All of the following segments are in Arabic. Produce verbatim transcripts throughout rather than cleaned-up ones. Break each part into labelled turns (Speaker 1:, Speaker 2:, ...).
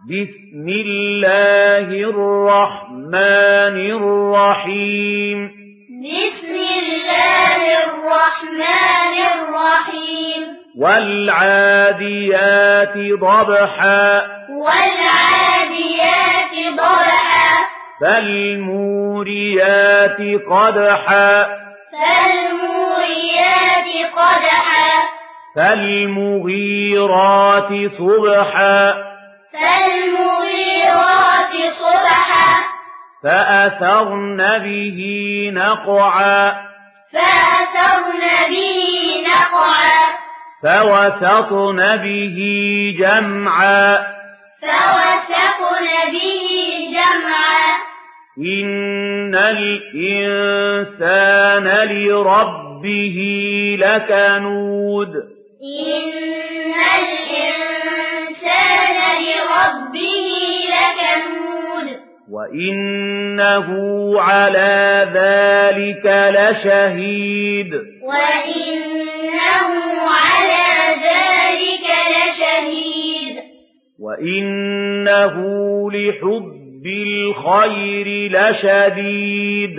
Speaker 1: بسم الله الرحمن الرحيم
Speaker 2: بسم الله الرحمن الرحيم
Speaker 1: والعاديات ضبحا
Speaker 2: والعاديات ضبحا
Speaker 1: فالموريات قدحا
Speaker 2: فالموريات قدحا
Speaker 1: فالمغيرات صبحا
Speaker 2: فالمغيرات صبحا
Speaker 1: فأثرن به نقعا
Speaker 2: فأثرن به نقعا
Speaker 1: فوسطن به جمعا
Speaker 2: فوسطن به جمعا
Speaker 1: إن الإنسان لربه لكنود
Speaker 2: إن الإنسان لربه لكنود
Speaker 1: وإنه على ذلك لشهيد
Speaker 2: وإنه على ذلك لشهيد
Speaker 1: وإنه لحب الخير لشديد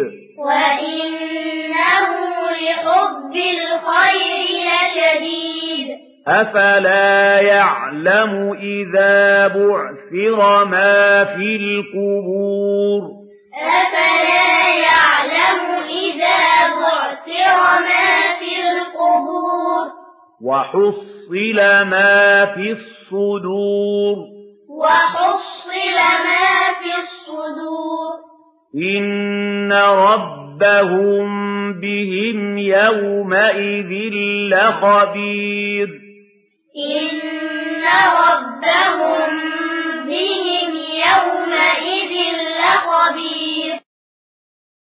Speaker 2: وإنه لحب الخير لشديد
Speaker 1: أفلا يعلم إذا بعثر ما في القبور
Speaker 2: أفلا يعلم إذا بعثر ما في القبور
Speaker 1: وحصل ما في الصدور
Speaker 2: وحصل ما في الصدور
Speaker 1: إن ربهم بهم يومئذ لخبير
Speaker 2: إن ربهم